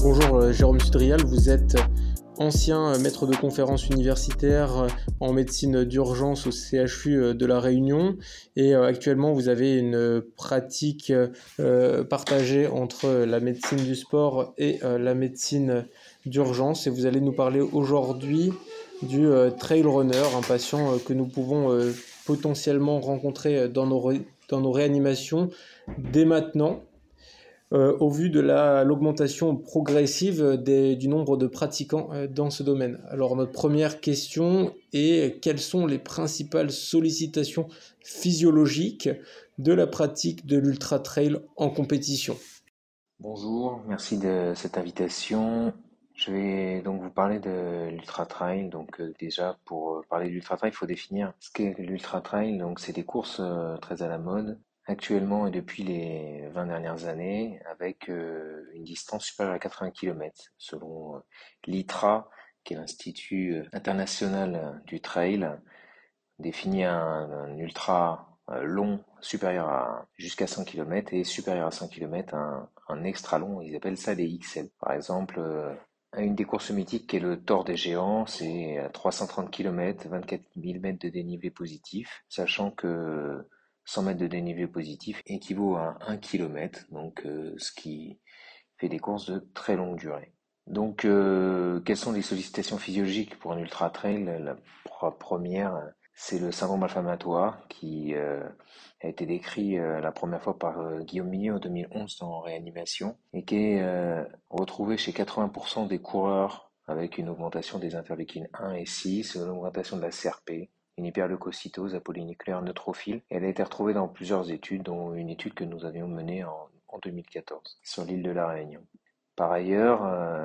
Bonjour Jérôme Sudrial, vous êtes ancien maître de conférences universitaire en médecine d'urgence au CHU de La Réunion et actuellement vous avez une pratique partagée entre la médecine du sport et la médecine d'urgence et vous allez nous parler aujourd'hui du trail runner, un patient que nous pouvons potentiellement rencontrer dans nos réanimations dès maintenant. Au vu de l'augmentation progressive du nombre de pratiquants dans ce domaine. Alors notre première question est quelles sont les principales sollicitations physiologiques de la pratique de l'ultra trail en compétition? Bonjour, merci de cette invitation. Je vais donc vous parler de l'ultra trail. Donc déjà pour parler de l'ultra trail, il faut définir ce qu'est l'ultra trail. Donc c'est des courses très à la mode actuellement et depuis les 20 dernières années avec une distance supérieure à 80 km selon l'ITRA, qui est l'Institut international du trail, définit un ultra long supérieur à jusqu'à 100 km et supérieur à 100 km un extra long, ils appellent ça des XL. Par exemple, une des courses mythiques qui est le Tour des Géants, c'est à 330 km, 24 000 mètres de dénivelé positif, sachant que 100 mètres de dénivelé positif équivaut à 1 km, donc ce qui fait des courses de très longue durée. Donc, quelles sont les sollicitations physiologiques pour un ultra trail? La première, c'est le syndrome inflammatoire qui a été décrit la première fois par Guillaume Mignet en 2011 dans Réanimation et qui est retrouvé chez 80% des coureurs avec une augmentation des interleukines 1 et 6, une augmentation de la CRP, une hyperleucocytose apolynucléaire neutrophile. Elle a été retrouvée dans plusieurs études, dont une étude que nous avions menée en 2014 sur l'île de la Réunion. Par ailleurs,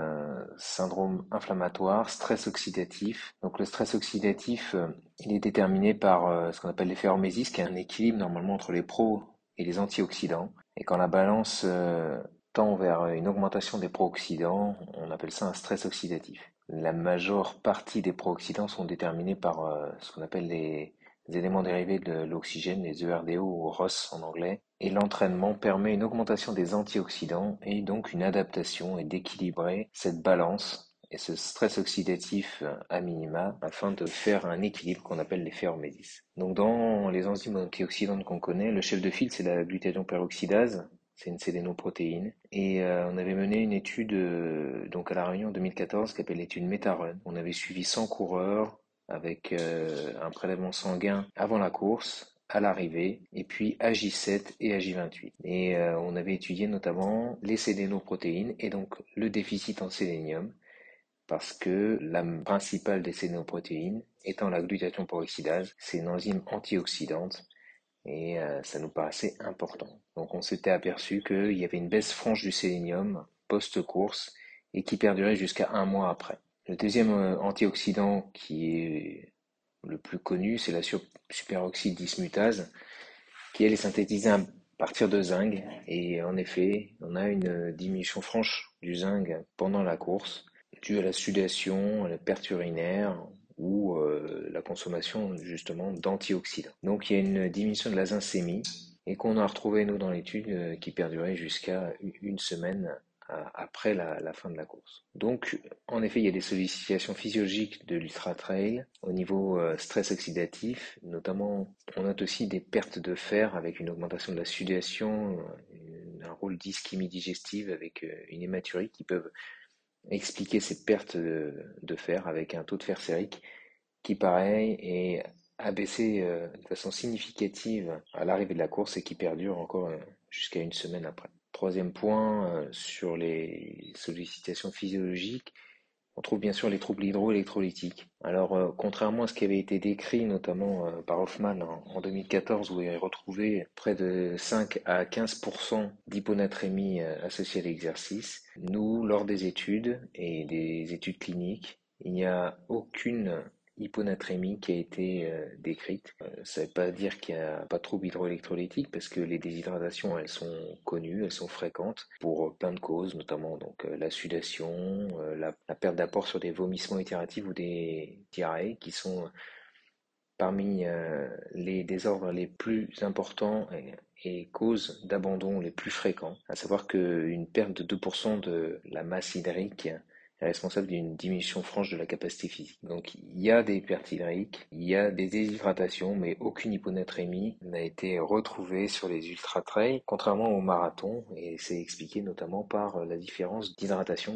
syndrome inflammatoire, stress oxydatif. Donc le stress oxydatif, il est déterminé par ce qu'on appelle l'effet hormésis, qui est un équilibre normalement entre les pro et les antioxydants. Et quand la balance tend vers une augmentation des pro-oxydants, on appelle ça un stress oxydatif. La majeure partie des pro-oxydants sont déterminés par ce qu'on appelle les éléments dérivés de l'oxygène, les ERDO ou ROS en anglais, et l'entraînement permet une augmentation des antioxydants et donc une adaptation et d'équilibrer cette balance et ce stress oxydatif à minima afin de faire un équilibre qu'on appelle l'effet hormésis. Donc dans les enzymes antioxydantes qu'on connaît, le chef de file c'est la glutathion peroxydase, c'est une sélénoprotéine. Et on avait mené une étude donc à La Réunion en 2014 qui s'appelle l'étude MetaRun. On avait suivi 100 coureurs avec un prélèvement sanguin avant la course, à l'arrivée, et puis à J7 et à J28. Et on avait étudié notamment les sélénoprotéines et donc le déficit en sélénium, parce que la principale des sélénoprotéines étant la glutathion peroxydase, c'est une enzyme antioxydante et ça nous paraissait important. Donc on s'était aperçu qu'il y avait une baisse franche du sélénium post-course et qui perdurait jusqu'à un mois après. Le deuxième antioxydant qui est le plus connu, c'est la superoxyde dismutase, qui elle est synthétisée à partir de zinc. Et en effet, on a une diminution franche du zinc pendant la course, due à la sudation, à la perte urinaire ou la consommation justement d'antioxydants. Donc il y a une diminution de la zinccémie et qu'on a retrouvé nous dans l'étude qui perdurait jusqu'à une semaine après la fin de la course. Donc, en effet, il y a des sollicitations physiologiques de l'ultra trail au niveau stress oxydatif, notamment on note aussi des pertes de fer avec une augmentation de la sudation, un rôle d'ischémie digestive avec une hématurie qui peuvent expliquer ces pertes de fer avec un taux de fer sérique qui, pareil, est abaissé de façon significative à l'arrivée de la course et qui perdure encore jusqu'à une semaine après. Troisième point, sur les sollicitations physiologiques, on trouve bien sûr les troubles hydroélectrolytiques. Alors, contrairement à ce qui avait été décrit notamment par Hoffman en 2014, où il est retrouvé près de 5 à 15% d'hyponatrémie associée à l'exercice, nous, lors des études et des études cliniques, il n'y a aucune hyponatrémie qui a été décrite. Ça ne veut pas dire qu'il n'y a pas de troubles hydroélectrolytiques parce que les déshydratations, elles sont connues, elles sont fréquentes pour plein de causes, notamment donc la sudation, la perte d'apport sur des vomissements itératifs ou des diarrhées qui sont parmi les désordres les plus importants et causes d'abandon les plus fréquents, à savoir qu'une perte de 2% de la masse hydrique est responsable d'une diminution franche de la capacité physique. Donc il y a des pertes hydriques, il y a des déshydratations, mais aucune hyponatrémie n'a été retrouvée sur les ultra-trails, contrairement au marathon, et c'est expliqué notamment par la différence d'hydratation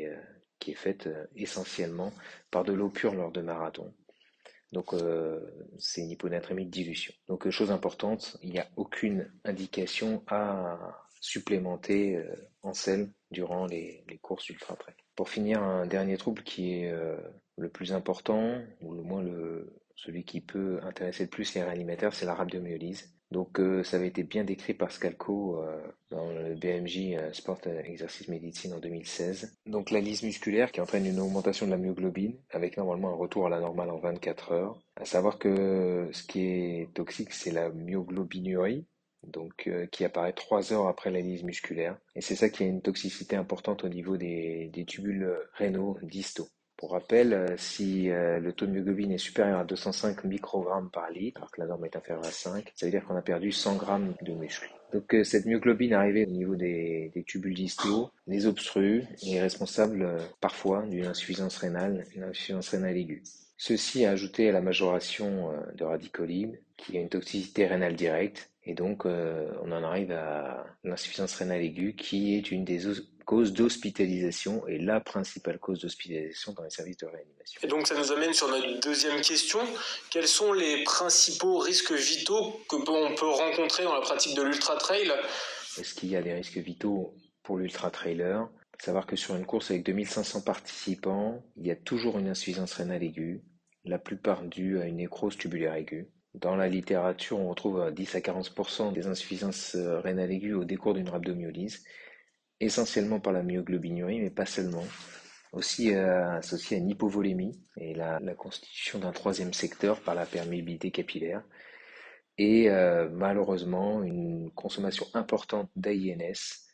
qui est faite essentiellement par de l'eau pure lors de marathon. Donc c'est une hyponatrémie de dilution. Donc chose importante, il n'y a aucune indication à supplémenter en sel durant les courses ultra-trail. Pour finir, un dernier trouble qui est le plus important, ou le moins celui qui peut intéresser le plus les réanimateurs, c'est la rhabdomyolyse. Donc ça avait été bien décrit par Scalco dans le BMJ Sport Exercice Médecine en 2016. Donc la lyse musculaire qui entraîne une augmentation de la myoglobine avec normalement un retour à la normale en 24 heures. À savoir que ce qui est toxique, c'est la myoglobinurie, donc qui apparaît 3 heures après la lyse musculaire. Et c'est ça qui a une toxicité importante au niveau des tubules rénaux distaux. Pour rappel, si le taux de myoglobine est supérieur à 205 microgrammes par litre, alors que la norme est inférieure à 5, ça veut dire qu'on a perdu 100 grammes de muscle. Donc cette myoglobine arrivée au niveau des tubules distaux les obstrue et est responsable parfois d'une insuffisance rénale, une insuffisance rénale aiguë. Ceci est ajouté à la majoration de radicaux libres, qui a une toxicité rénale directe, et donc on en arrive à l'insuffisance rénale aiguë, qui est une des causes d'hospitalisation et la principale cause d'hospitalisation dans les services de réanimation. Et donc ça nous amène sur notre deuxième question. Quels sont les principaux risques vitaux que on peut rencontrer dans la pratique de l'ultra-trail? Est-ce qu'il y a des risques vitaux pour l'ultra-trailer? Savoir que sur une course avec 2500 participants, il y a toujours une insuffisance rénale aiguë, la plupart due à une nécrose tubulaire aiguë. Dans la littérature, on retrouve 10 à 40% des insuffisances rénales aiguës au décours d'une rhabdomyolyse, essentiellement par la myoglobinurie, mais pas seulement. Aussi associé à une hypovolémie et la constitution d'un troisième secteur par la perméabilité capillaire. Et malheureusement, une consommation importante d'AINS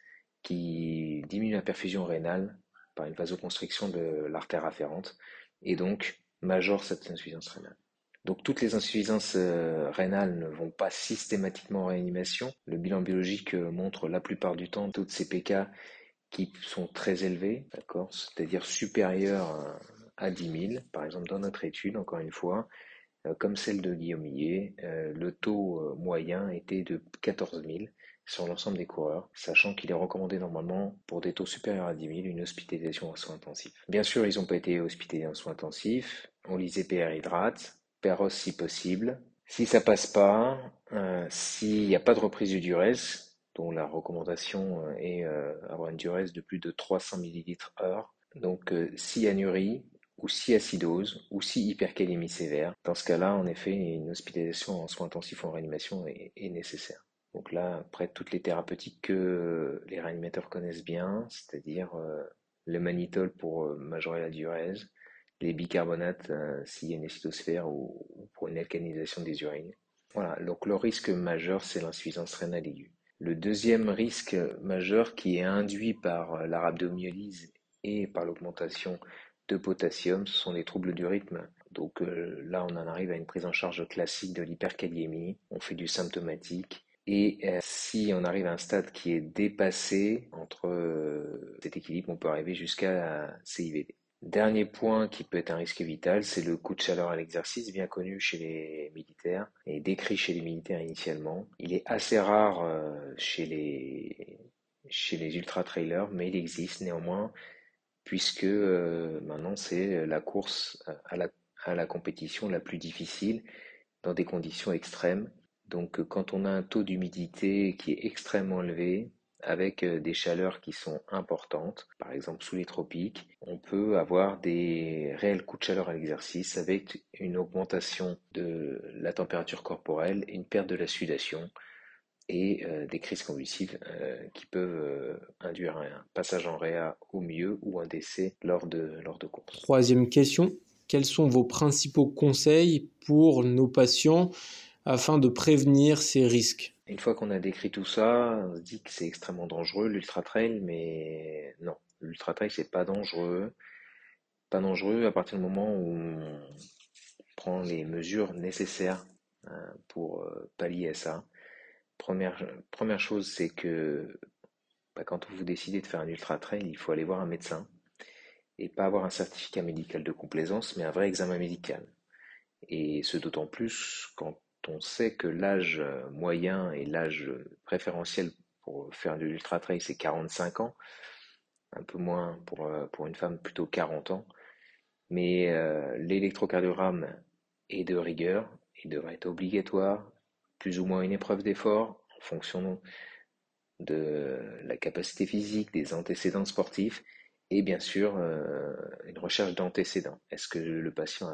qui diminue la perfusion rénale par une vasoconstriction de l'artère afférente et donc majore cette insuffisance rénale. Donc toutes les insuffisances rénales ne vont pas systématiquement en réanimation. Le bilan biologique montre la plupart du temps toutes ces PK qui sont très élevés, d'accord, c'est-à-dire supérieurs à 10 000, par exemple dans notre étude, encore une fois, comme celle de Guillaume Millet, le taux moyen était de 14 000 sur l'ensemble des coureurs, sachant qu'il est recommandé normalement pour des taux supérieurs à 10 000 une hospitalisation en soins intensifs. Bien sûr, ils n'ont pas été hospitalisés en soins intensifs, on lisait PR hydrate, PROS si possible. Si ça passe pas, s'il n'y a pas de reprise du diurèse, dont la recommandation est avoir une diurèse de plus de 300 ml/h, donc si anurie, ou si acidose, ou si hypercalémie sévère. Dans ce cas-là, en effet, une hospitalisation en soins intensifs ou en réanimation est nécessaire. Donc là, après toutes les thérapeutiques que les réanimateurs connaissent bien, c'est-à-dire le mannitol pour majorer la diurèse, les bicarbonates s'il y a une acidosphère ou pour une alcalinisation des urines. Voilà, donc le risque majeur, c'est l'insuffisance rénale aiguë. Le deuxième risque majeur qui est induit par la rhabdomyolyse et par l'augmentation de potassium, ce sont les troubles du rythme. Donc là, on en arrive à une prise en charge classique de l'hyperkaliémie, on fait du symptomatique. Et si on arrive à un stade qui est dépassé entre cet équilibre, on peut arriver jusqu'à CIVD. Dernier point qui peut être un risque vital, c'est le coup de chaleur à l'exercice, bien connu chez les militaires et décrit chez les militaires initialement. Il est assez rare chez les ultra-trailers, mais il existe néanmoins, puisque maintenant c'est la course à la compétition la plus difficile dans des conditions extrêmes. Donc quand on a un taux d'humidité qui est extrêmement élevé, avec des chaleurs qui sont importantes, par exemple sous les tropiques, on peut avoir des réels coups de chaleur à l'exercice avec une augmentation de la température corporelle, une perte de la sudation et des crises convulsives qui peuvent induire un passage en réa au mieux ou un décès lors de courses. Troisième question, quels sont vos principaux conseils pour nos patients afin de prévenir ces risques? Une fois qu'on a décrit tout ça, on se dit que c'est extrêmement dangereux l'ultra trail, mais non, l'ultra trail c'est pas dangereux. Pas dangereux à partir du moment où prends les mesures nécessaires pour pallier à ça. Première chose, c'est que quand vous décidez de faire un ultra-trail, il faut aller voir un médecin et pas avoir un certificat médical de complaisance, mais un vrai examen médical. Et ce d'autant plus quand on sait que l'âge moyen et l'âge préférentiel pour faire de l'ultra-trail, c'est 45 ans, un peu moins pour une femme, plutôt 40 ans. Mais l'électrocardiogramme est de rigueur, il devrait être obligatoire, plus ou moins une épreuve d'effort en fonction de la capacité physique, des antécédents sportifs et bien sûr une recherche d'antécédents. Est-ce que le patient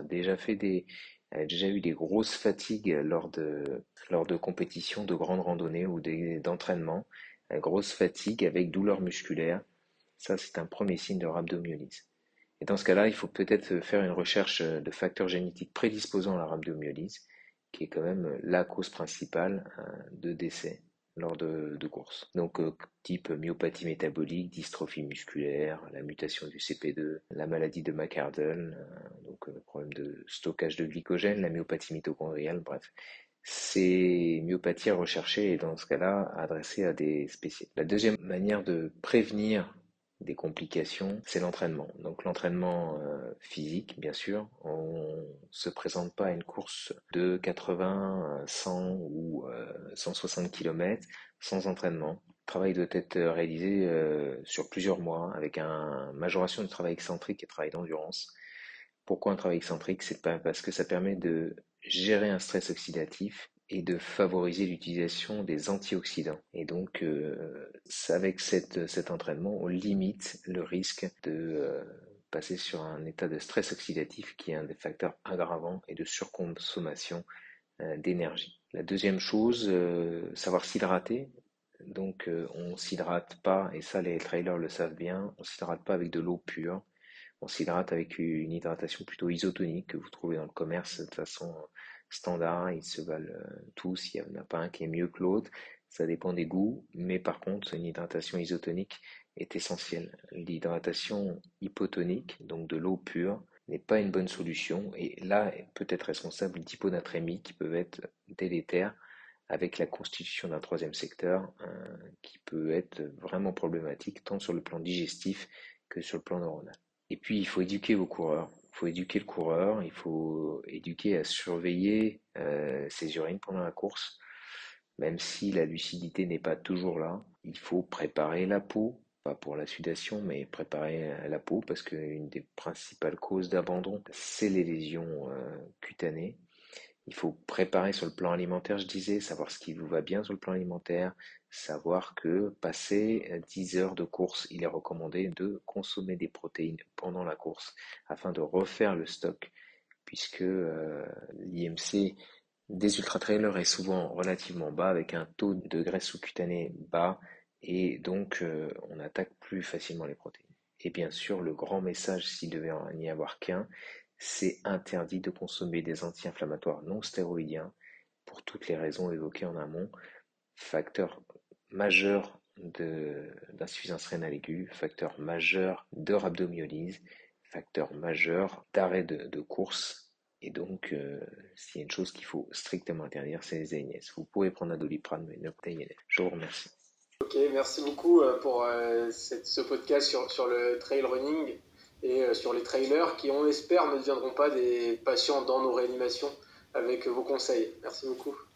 a déjà eu des grosses fatigues lors de compétitions de grandes randonnées ou d'entraînement, une grosse fatigue avec douleur musculaire? Ça, c'est un premier signe de rhabdomyolyse. Et dans ce cas-là, il faut peut-être faire une recherche de facteurs génétiques prédisposant à la rhabdomyolyse, qui est quand même la cause principale de décès lors de courses. Donc, type myopathie métabolique, dystrophie musculaire, la mutation du CP2, la maladie de McArdle, donc problème de stockage de glycogène, la myopathie mitochondriale, bref. C'est myopathies à rechercher et dans ce cas-là, adressées à des spécialistes. La deuxième manière de prévenir des complications, c'est l'entraînement. Donc l'entraînement physique, bien sûr, on se présente pas à une course de 80, 100 ou 160 km sans entraînement. Le travail doit être réalisé sur plusieurs mois avec une majoration de travail excentrique et travail d'endurance. Pourquoi un travail excentrique? C'est pas parce que ça permet de gérer un stress oxydatif et de favoriser l'utilisation des antioxydants. Et donc, avec cet entraînement, on limite le risque de passer sur un état de stress oxydatif qui est un des facteurs aggravants et de surconsommation d'énergie. La deuxième chose, savoir s'hydrater. Donc, on s'hydrate pas, et ça les trailers le savent bien, on s'hydrate pas avec de l'eau pure. On s'hydrate avec une hydratation plutôt isotonique que vous trouvez dans le commerce de façon standard. Ils se valent tous, il n'y en a pas un qui est mieux que l'autre. Ça dépend des goûts, mais par contre, une hydratation isotonique est essentielle. L'hydratation hypotonique, donc de l'eau pure, n'est pas une bonne solution et là peut être responsable d'hyponatrémie qui peuvent être délétères avec la constitution d'un troisième secteur qui peut être vraiment problématique tant sur le plan digestif que sur le plan neuronal. Et puis, il faut éduquer vos coureurs. Il faut éduquer le coureur, il faut éduquer à surveiller ses urines pendant la course. Même si la lucidité n'est pas toujours là, il faut préparer la peau, pas pour la sudation, mais préparer la peau, parce qu'une des principales causes d'abandon, c'est les lésions cutanées. Il faut préparer sur le plan alimentaire, je disais, savoir ce qui vous va bien sur le plan alimentaire, savoir que passé 10 heures de course, il est recommandé de consommer des protéines pendant la course afin de refaire le stock, puisque l'IMC des ultra-trailers est souvent relativement bas avec un taux de graisse sous-cutanée bas et donc on attaque plus facilement les protéines. Et bien sûr, le grand message, s'il devait n'y avoir qu'un, c'est interdit de consommer des anti-inflammatoires non stéroïdiens pour toutes les raisons évoquées en amont. Facteur majeur d'insuffisance rénale aiguë, facteur majeur de rhabdomyolyse, facteur majeur d'arrêt de course. Et donc, s'il y a une chose qu'il faut strictement interdire, c'est les ANS. Vous pouvez prendre un Doliprane, mais ne pas ANS. Je vous remercie. Ok, merci beaucoup pour ce podcast sur le trail running et sur les trailers qui, on espère, ne deviendront pas des patients dans nos réanimations avec vos conseils. Merci beaucoup.